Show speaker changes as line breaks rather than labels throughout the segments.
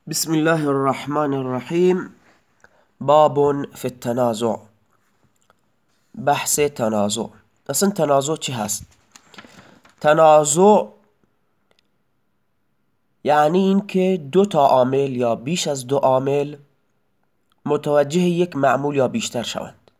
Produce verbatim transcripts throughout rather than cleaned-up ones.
بسم الله الرحمن الرحیم. باب فی التنازع. بحث تنازع. اصلا تنازع چی هست؟ تنازع یعنی این که دو تا عامل یا بیش از دو عامل متوجه یک معمول یا بیشتر شوند،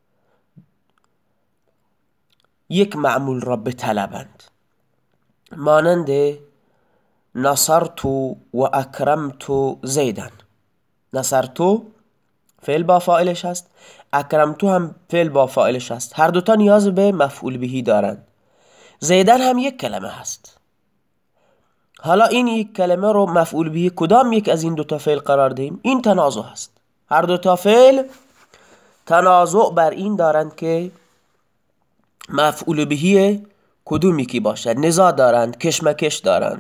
یک معمول را بطلبند، مانند نصرت و اکرمت زیدن. نصرت فعل با فاعلش هست، اکرمتو هم فعل با فاعلش هست، هر دوتا نیاز به مفعول بهی دارند. زیدن هم یک کلمه هست. حالا این یک کلمه رو مفعول بهی کدام یک از این دوتا فعل قرار دهیم؟ این تنازع هست. هر دوتا فعل تنازع بر این دارند که مفعول بهی کدوم یکی باشد، نزاع دارند، کشمکش دارند.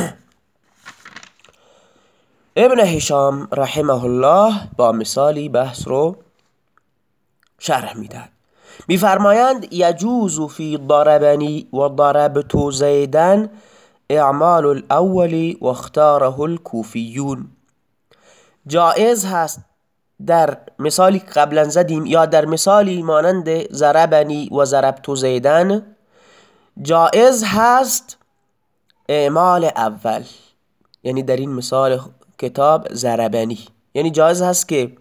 ابن هشام رحمه الله با مثالی بحث رو شرح میدهد. میفرمایند یجوز فی ضربنی و ضربت زیدن اعمال الاول و اختاره الکوفیون. جائز هست در مثالی که قبلا زدیم یا در مثالی مانند ضربنی و ضربت زیدن، جائز هست اعمال اول، یعنی در این مثال کتاب ضربنی، یعنی جایز هست که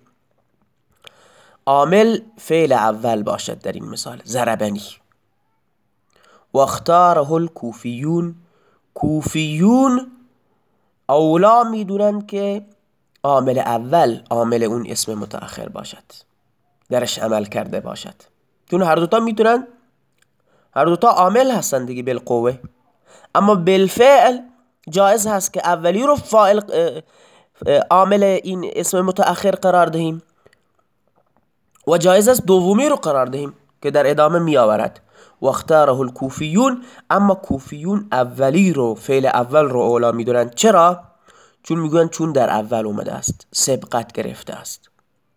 عامل فعل اول باشد در این مثال ضربنی. و اختاره الکوفیون، کوفیون اولا میدونن که عامل اول عامل اون اسم متأخر باشد، درش عمل کرده باشد، چون هر دوتا میتونن، هر دوتا عامل هستن دیگه بالقوه. اما بالفعل جایز هست که اولی رو فاعل عامل این اسم متأخر قرار دهیم و جایز است دومی رو قرار دهیم که در ادامه می آورد. و اختاره الکوفیون، اما کوفیون اولی رو فعل اول رو اولا می دونن. چرا؟ چون میگوین چون در اول اومده است، سبقت گرفته است.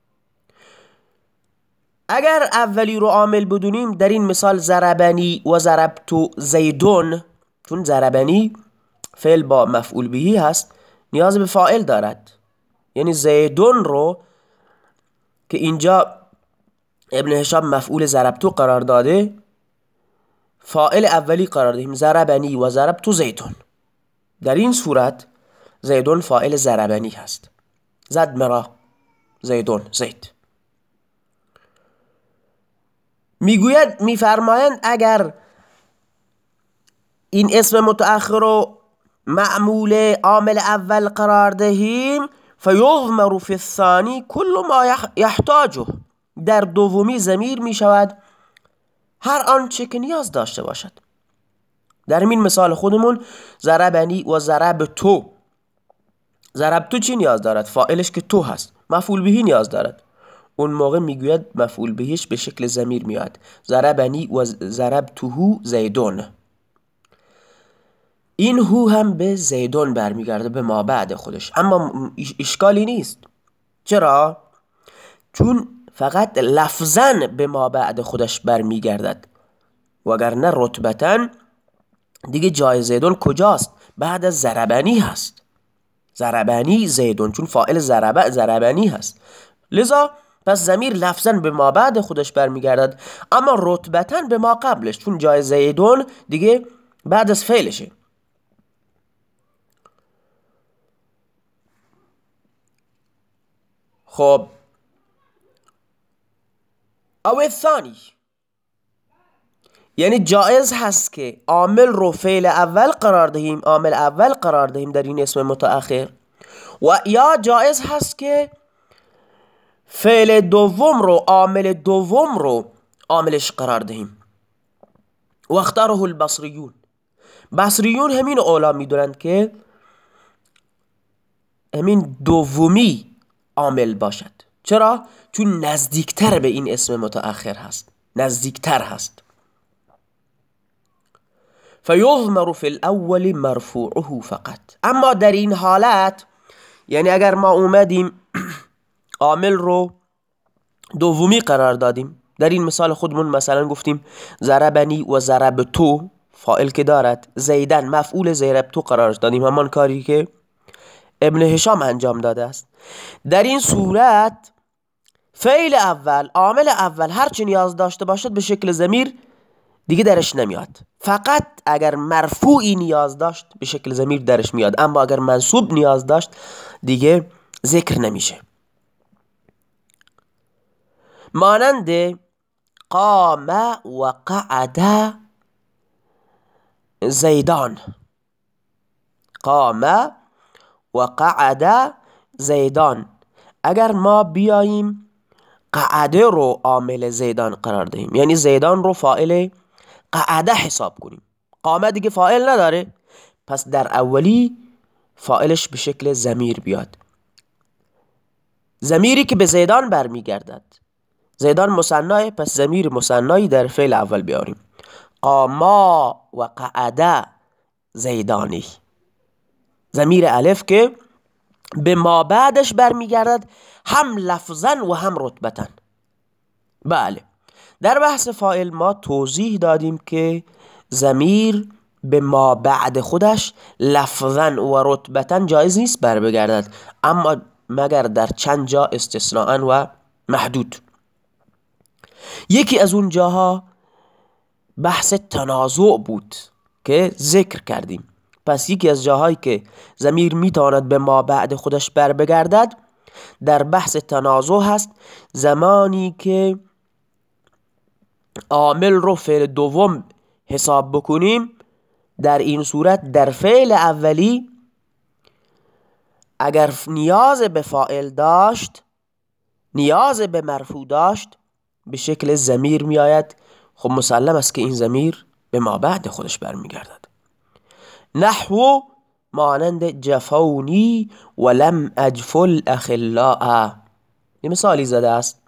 اگر اولی رو عامل بدونیم در این مثال ضربنی و ضربت زیدون، چون ضربنی فعل با مفعول بهی هست نیاز به فاعل دارد، یعنی زیدون رو که اینجا ابن هشام مفعول ضربتو قرار داده فاعل اولی قرار دهیم، ضربنی و ضربتو زیدون. در این صورت زیدون فاعل ضربنی هست، زد مرا زیدون زید. میگوید میفرمایند اگر این اسم متأخر رو معمول عامل اول قرار دهیم فیضمر فی الثانی کل ما یحتاجه، در دومی ضمیر می شود هر آنچه که نیاز داشته باشد. در این مثال خودمون ضربنی و ضربتو، ضربتو چی نیاز دارد؟ فاعلش که تو هست، مفعول بهی نیاز دارد. اون موقع میگوید مفعول بهیش به شکل ضمیر میاد، ضربنی و ضربتهو زیدون. این هو هم به زیدون برمیگرده، به ما بعد خودش، اما اشکالی نیست. چرا؟ چون فقط لفظاً به ما بعد خودش برمیگردد، وگرنه رتبتاً دیگه جای زیدون کجاست؟ بعد از ضربنی هست، ضربنی زیدون، چون فاعل ضربه ضربنی هست، لذا پس ضمیر لفظاً به ما بعد خودش برمیگردد، اما رتبتاً به ما قبلش، چون جای زیدون دیگه بعد از فعلشه. خب او الثانی، یعنی جائز هست که عامل رو فعل اول قرار دهیم، عامل اول قرار دهیم در این اسم متأخر، و یا جائز هست که فعل دوم رو عامل دوم رو عاملش قرار دهیم. و اختاره البصریون، بصریون همین اولا میدونند که همین دومی عامل باشد. چرا؟ چون نزدیکتر به این اسم متأخر هست، نزدیکتر هست. فیضمر فی الاول مرفوعه فقط. اما در این حالت، یعنی اگر ما اومدیم عامل رو دومی قرار دادیم، در این مثال خودمون مثلا گفتیم ضربنی و ضربتو فاعل که دارد، زیدن مفعول ضربتو قرار دادیم، همان کاری که ابن هشام انجام داده است. در این صورت فعل اول، عامل اول هرچی نیاز داشته باشد به شکل ضمیر دیگه درش نمیاد. فقط اگر مرفوعی نیاز داشت به شکل ضمیر درش میاد، اما اگر منصوب نیاز داشت دیگه ذکر نمیشه. مانند قام و قعد زیدان، قام و قعد زیدان، اگر ما بیاییم قعده رو عامل زیدان قرار دهیم، یعنی زیدان رو فاعل قعده حساب کنیم، قامه دیگه فاعل نداره، پس در اولی فاعلش به شکل ضمیر بیاد، ضمیری که به زیدان برمیگردد. زیدان مثناه، پس ضمیر مثنایی در فعل اول بیاریم. قاما و قعده زیدانی، ضمیر الف که به ما بعدش برمیگردد، هم لفظا و هم رتبتا. بله، در بحث فاعل ما توضیح دادیم که ضمیر به ما بعد خودش لفظا و رتبتا جایز نیست بر بگردد، اما مگر در چند جا استثناء و محدود. یکی از اون جاها بحث تنازع بود که ذکر کردیم. پس یکی از جاهایی که ضمیر میتواند به ما بعد خودش بر بگردد در بحث تنازع هست، زمانی که عامل رو فعل دوم حساب بکنیم. در این صورت در فعل اولی اگر نیاز به فاعل داشت، نیاز به مرفوع داشت، به شکل ضمیر می آید. خب مسلم است که این ضمیر به ما بعد خودش برمیگردد. نحو مانند جفونی ولم اجف الاخلاء، یه مثالی زده است،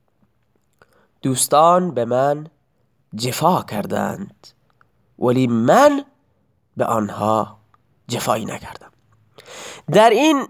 دوستان به من جفا کردند ولی من به آنها جفایی نکردم. در این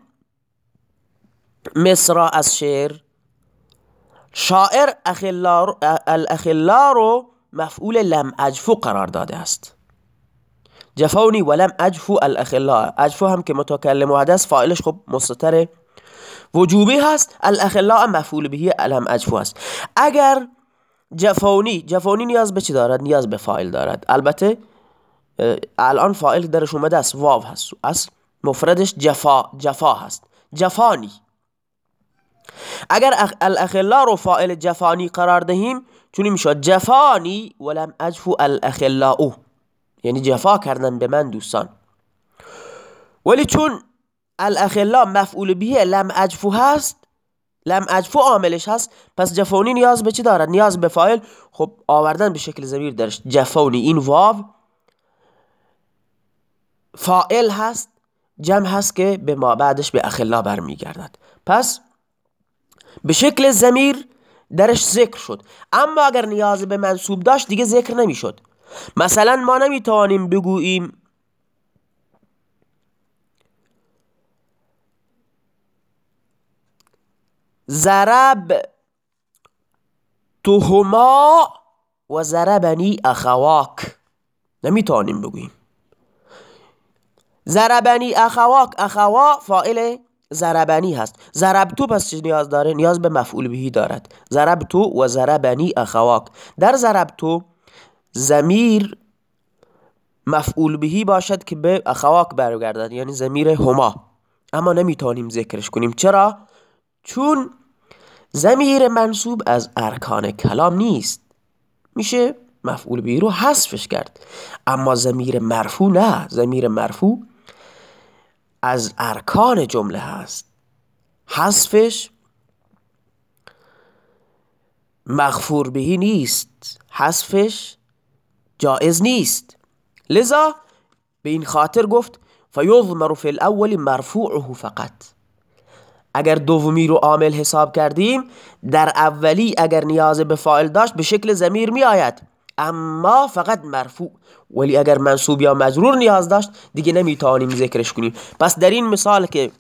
مصرع از شعر شاعر الاخلا رو مفعول لم اجفو قرار داده است. جفونی ولم اجفو الاخلا، اجفو هم که متکلم و حدث فاعلش خب مستتر وجوبی هست، الاخلا مفعول بهی لم اجفو هست. اگر جفونی، جفونی نیاز به چی دارد؟ نیاز به فاعل دارد. البته الان فاعل درش اومده است، واو هست، اصل مفردش جفا، جفا هست، جفانی. اگر الاخلا رو فاعل جفانی قرار دهیم چونی میشود جفانی ولم اجفو الاخلاء، یعنی جفا کردن به من دوستان. ولی چون الاخلا مفعول به لم اجفو هست، لم اجفو عاملش هست، پس جفونی نیاز به چی دارد؟ نیاز به فاعل. خب آوردن به شکل ضمیر درش جفونی، این واو فاعل هست، جمع هست که به ما بعدش به اخلا برمیگردد، پس به شکل ضمیر درش ذکر شد. اما اگر نیاز به منصوب داشت دیگه ذکر نمیشد. مثلا ما نمیتوانیم بگوییم ضرب تهما و ضربنی اخواک، نمیتوانیم بگوییم ضربنی اخواک، اخوا فاعل ضربنی هست، ضربتو پس چه نیاز داره؟ نیاز به مفعول بهی دارد. ضربتو و ضربنی اخواک، در ضربتو ضمیر مفعول بهی باشد که به اخواک برگردد، یعنی ضمیر هما، اما نمیتونیم ذکرش کنیم. چرا؟ چون ضمیر منصوب از ارکان کلام نیست، میشه مفعول بهی رو حذفش کرد. اما ضمیر مرفوع نه، ضمیر مرفوع از ارکان جمله هست، حذفش مغفور بهی نیست، حذفش جائز نیست. لذا به این خاطر گفت فیضمر فی الاول مرفوعه فقط. اگر دومی رو عامل حساب کردیم، در اولی اگر نیاز به فاعل داشت به شکل ضمیر می آید، اما فقط مرفوع. ولی اگر منصوب یا مجرور نیاز داشت دیگه نمیتوانیم ذکرش کنیم. پس در این مثال که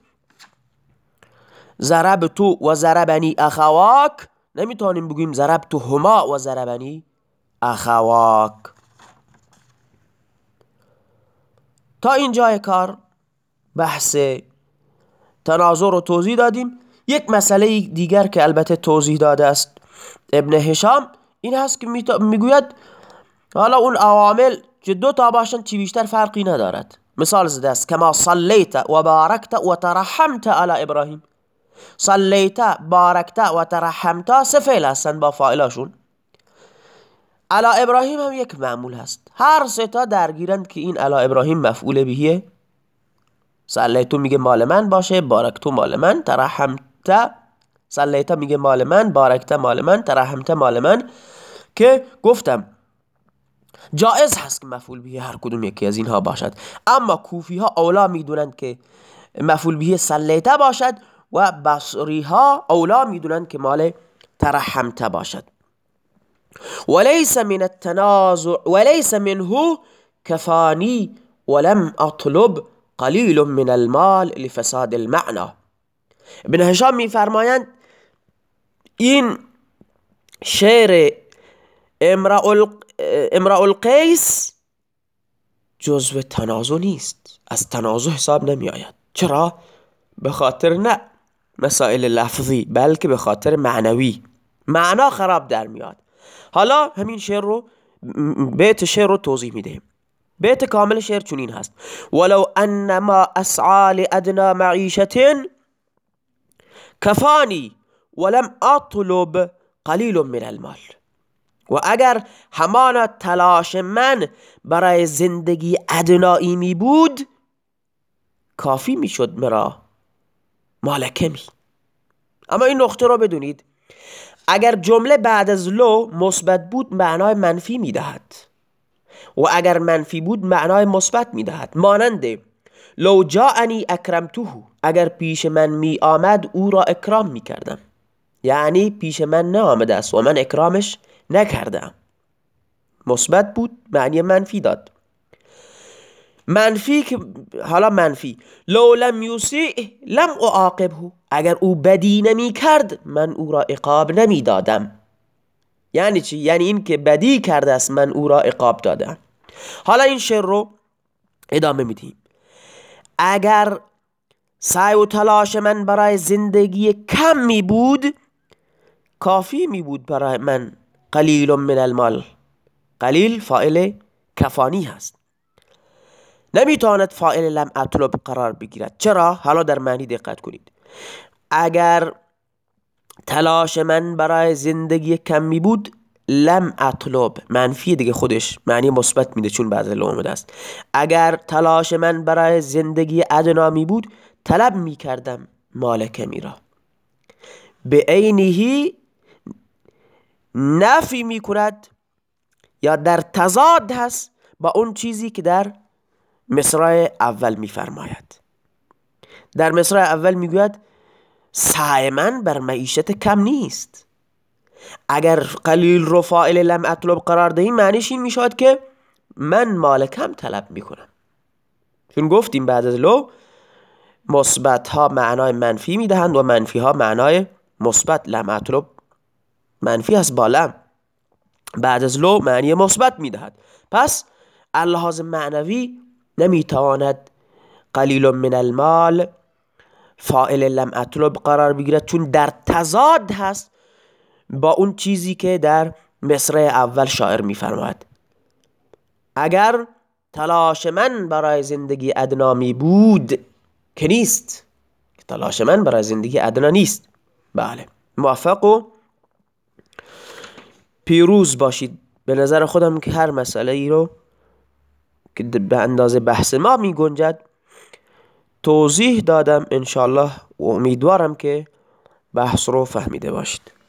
ضربتو و ضربنی اخواک، نمیتوانیم بگوییم ضربتو هما و ضربنی اخواک. تا اینجای کار بحث تنازع رو توضیح دادیم. یک مسئله دیگر که البته توضیح داده است ابن هشام این هست که میگوید حالا اون عوامل که دو تا باشن چی بیشتر فرقی ندارد. مثال زده است کما صلیت و بارکت و ترحمت علی ابراهیم. صلیت، بارکت و ترحمت سه فعل هستن با فاعلاشون. علی ابراهیم هم یک معمول هست. هر سه تا درگیرند که این علی ابراهیم مفعول بهیه. صلیتو میگه مال من باشه، بارکتو مال من، ترحمت صلیت میگه مال من، بارکت مال من، ترحمت مال من. که گفتم جائز هست که مفعول به هر کدوم یکی از اینها باشد، اما کوفی ها اولا میدونند که مفعول به صلیت باشد و بصری ها اولا میدونند که مال ترحمت باشد. وليس من التنازع وليس منه كفاني ولم اطلب قلیل من المال لفساد المعنى. ابن هشام میفرمایند این شعر امرأ القیس جزو تنازع نیست، از تنازع حساب نمی آید. چرا؟ به خاطر نه مسائل لفظی بلکه به خاطر معنوی، معنا خراب در میاد. حالا همین شعر رو بیت شعر رو توضیح میدهیم. بیت کامل شعر چنین هست: ولو انما اسعى لادنى معیشة کفانی ولم اطلب قلیل من المال. و اگر همان تلاش من برای زندگی ادنایی می بود کافی می شد مرا مال کمی. اما این نقطه رو بدونید، اگر جمله بعد از لو مثبت بود معنای منفی می دهد و اگر منفی بود معنای مثبت می دهد. مانند لو جاءنی اکرمته، اگر پیش من می آمد او را اکرام می کردم، یعنی پیش من نه آمده است و من اکرامش نکردم. مثبت بود معنی منفی داد. منفی که حالا منفی لو لم یسیء لم اعاقبه، اگر او بدی نمی کرد من او را عقاب نمی دادم. یعنی چی؟ یعنی این که بدی کرده است من او را عقاب دادم. حالا این شعر رو ادامه میدیم. اگر سعی و تلاش من برای زندگی کم می بود کافی می بود برای من قلیل من المال. قلیل فاعل کفانی هست، نمیتواند فاعل لم اطلب قرار بگیرد. چرا؟ حالا در معنی دقت کنید. اگر تلاش من برای زندگی کم می بود لم اطلب منفی دیگه، خودش معنی مثبت میده چون بعد لو اومده است. اگر تلاش من برای زندگی ادنا می بود طلب می کردم مال کمی را. به عینه نفی می کند یا در تضاد هست با اون چیزی که در مصرع اول می فرماید. در مصرع اول می گوید سعی من بر معیشت کم نیست. اگر قلیل رو فاعل لم اطلب قرار دهیم معنیش این می شود که من مال کم طلب می کنم. چون گفتیم بعد از لو مثبت ها معنای منفی می دهند و منفی ها معنای مثبت. لم اطلب منفی هست با لم، بعد از لو معنی مثبت می دهد. پس اللحاظ معنوی نمی تواند قلیل من المال فاعل لم اطلب قرار بگیرد چون در تضاد هست با اون چیزی که در مصرع اول شاعر می فرماید. اگر تلاش من برای زندگی ادنا می بود که نیست، تلاش من برای زندگی ادنا نیست. بله، موفق و پیروز باشید. به نظر خودم که هر مسئله ای رو که به اندازه بحث ما می گنجد توضیح دادم انشالله و امیدوارم که بحث رو فهمیده باشید.